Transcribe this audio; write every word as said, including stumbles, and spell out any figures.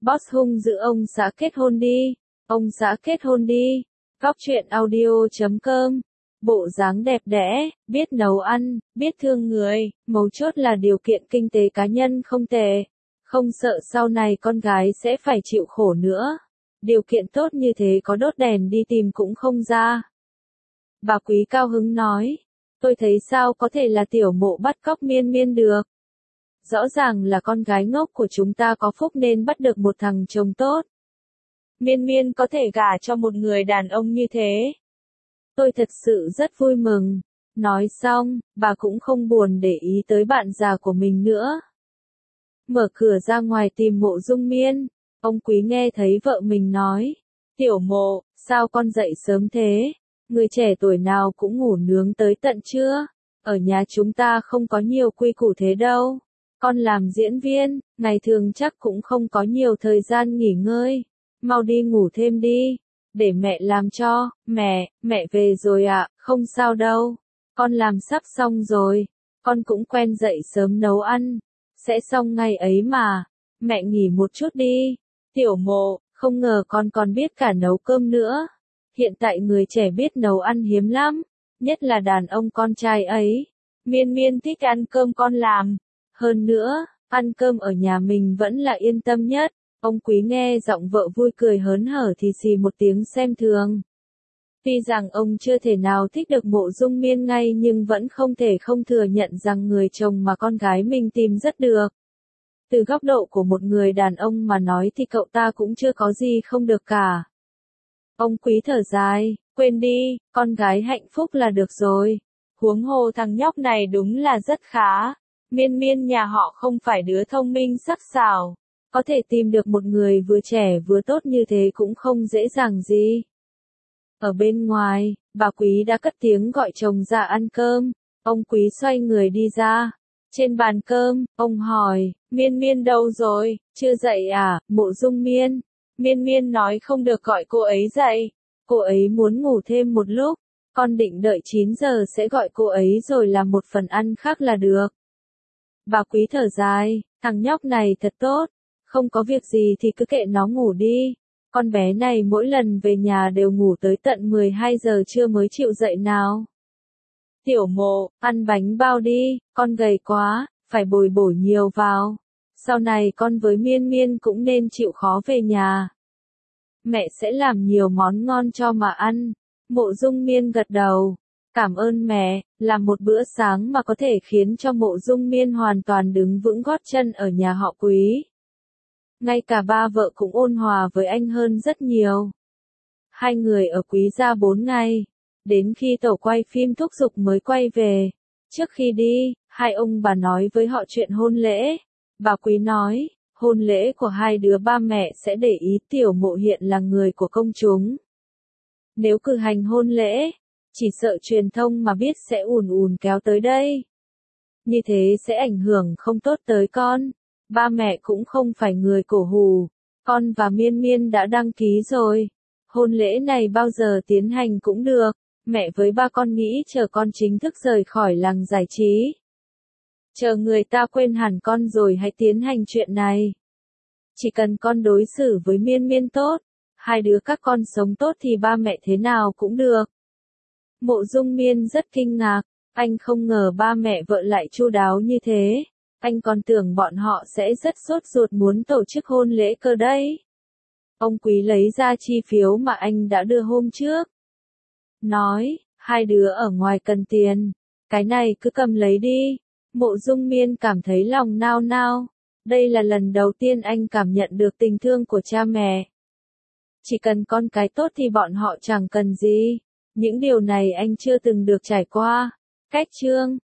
Boss hung dữ ông xã kết hôn đi. Ông xã kết hôn đi. Góc truyện audio chấm com. Bộ dáng đẹp đẽ, biết nấu ăn, biết thương người, mấu chốt là điều kiện kinh tế cá nhân không tệ. Không sợ sau này con gái sẽ phải chịu khổ nữa. Điều kiện tốt như thế có đốt đèn đi tìm cũng không ra. Bà Quý cao hứng nói. Tôi thấy sao có thể là tiểu mộ bắt cóc Miên Miên được. Rõ ràng là con gái ngốc của chúng ta có phúc nên bắt được một thằng chồng tốt. Miên Miên có thể gả cho một người đàn ông như thế. Tôi thật sự rất vui mừng. Nói xong, bà cũng không buồn để ý tới bạn già của mình nữa. Mở cửa ra ngoài tìm Mộ Dung Miên. Ông Quý nghe thấy vợ mình nói. Tiểu Mộ, sao con dậy sớm thế? Người trẻ tuổi nào cũng ngủ nướng tới tận trưa. Ở nhà chúng ta không có nhiều quy củ thế đâu. Con làm diễn viên, ngày thường chắc cũng không có nhiều thời gian nghỉ ngơi. Mau đi ngủ thêm đi. Để mẹ làm cho. Mẹ, mẹ về rồi ạ, à, không sao đâu. Con làm sắp xong rồi. Con cũng quen dậy sớm nấu ăn. Sẽ xong ngày ấy mà. Mẹ nghỉ một chút đi. Tiểu Mộ, không ngờ con còn biết cả nấu cơm nữa. Hiện tại người trẻ biết nấu ăn hiếm lắm. Nhất là đàn ông con trai ấy. Miên Miên thích ăn cơm con làm. Hơn nữa, ăn cơm ở nhà mình vẫn là yên tâm nhất. Ông Quý nghe giọng vợ vui cười hớn hở thì xì một tiếng xem thường. Tuy rằng ông chưa thể nào thích được Mộ Dung Miên ngay nhưng vẫn không thể không thừa nhận rằng người chồng mà con gái mình tìm rất được. Từ góc độ của một người đàn ông mà nói thì cậu ta cũng chưa có gì không được cả. Ông Quý thở dài, quên đi, con gái hạnh phúc là được rồi. Huống hồ thằng nhóc này đúng là rất khá. Miên Miên nhà họ không phải đứa thông minh sắc sảo. Có thể tìm được một người vừa trẻ vừa tốt như thế cũng không dễ dàng gì. Ở bên ngoài, bà Quý đã cất tiếng gọi chồng ra ăn cơm. Ông Quý xoay người đi ra. Trên bàn cơm, ông hỏi, Miên Miên đâu rồi, chưa dậy à, Mộ Dung Miên. Miên Miên nói không được gọi cô ấy dậy. Cô ấy muốn ngủ thêm một lúc. Con định đợi chín giờ sẽ gọi cô ấy rồi làm một phần ăn khác là được. Bà Quý thở dài, thằng nhóc này thật tốt. Không có việc gì thì cứ kệ nó ngủ đi. Con bé này mỗi lần về nhà đều ngủ tới tận mười hai giờ trưa mới chịu dậy nào. Tiểu Mộ, ăn bánh bao đi, con gầy quá, phải bồi bổ nhiều vào. Sau này con với Miên Miên cũng nên chịu khó về nhà. Mẹ sẽ làm nhiều món ngon cho mà ăn. Mộ Dung Miên gật đầu. Cảm ơn mẹ, làm một bữa sáng mà có thể khiến cho Mộ Dung Miên hoàn toàn đứng vững gót chân ở nhà họ Quý. Ngay cả ba vợ cũng ôn hòa với anh hơn rất nhiều. Hai người ở Quý gia bốn ngày. Đến khi tổ quay phim thúc giục mới quay về. Trước khi đi, hai ông bà nói với họ chuyện hôn lễ. Bà Quý nói, hôn lễ của hai đứa ba mẹ sẽ để ý Tiểu Mộ hiện là người của công chúng. Nếu cử hành hôn lễ, chỉ sợ truyền thông mà biết sẽ ùn ùn kéo tới đây. Như thế sẽ ảnh hưởng không tốt tới con. Ba mẹ cũng không phải người cổ hủ. Con và Miên Miên đã đăng ký rồi. Hôn lễ này bao giờ tiến hành cũng được. Mẹ với ba con nghĩ chờ con chính thức rời khỏi làng giải trí. Chờ người ta quên hẳn con rồi hãy tiến hành chuyện này. Chỉ cần con đối xử với Miên Miên tốt, hai đứa các con sống tốt thì ba mẹ thế nào cũng được. Mộ Dung Miên rất kinh ngạc, anh không ngờ ba mẹ vợ lại chu đáo như thế. Anh còn tưởng bọn họ sẽ rất sốt ruột muốn tổ chức hôn lễ cơ đấy. Ông Quý lấy ra chi phiếu mà anh đã đưa hôm trước. Nói, hai đứa ở ngoài cần tiền. Cái này cứ cầm lấy đi. Mộ Dung Miên cảm thấy lòng nao nao. Đây là lần đầu tiên anh cảm nhận được tình thương của cha mẹ. Chỉ cần con cái tốt thì bọn họ chẳng cần gì. Những điều này anh chưa từng được trải qua. Cách chương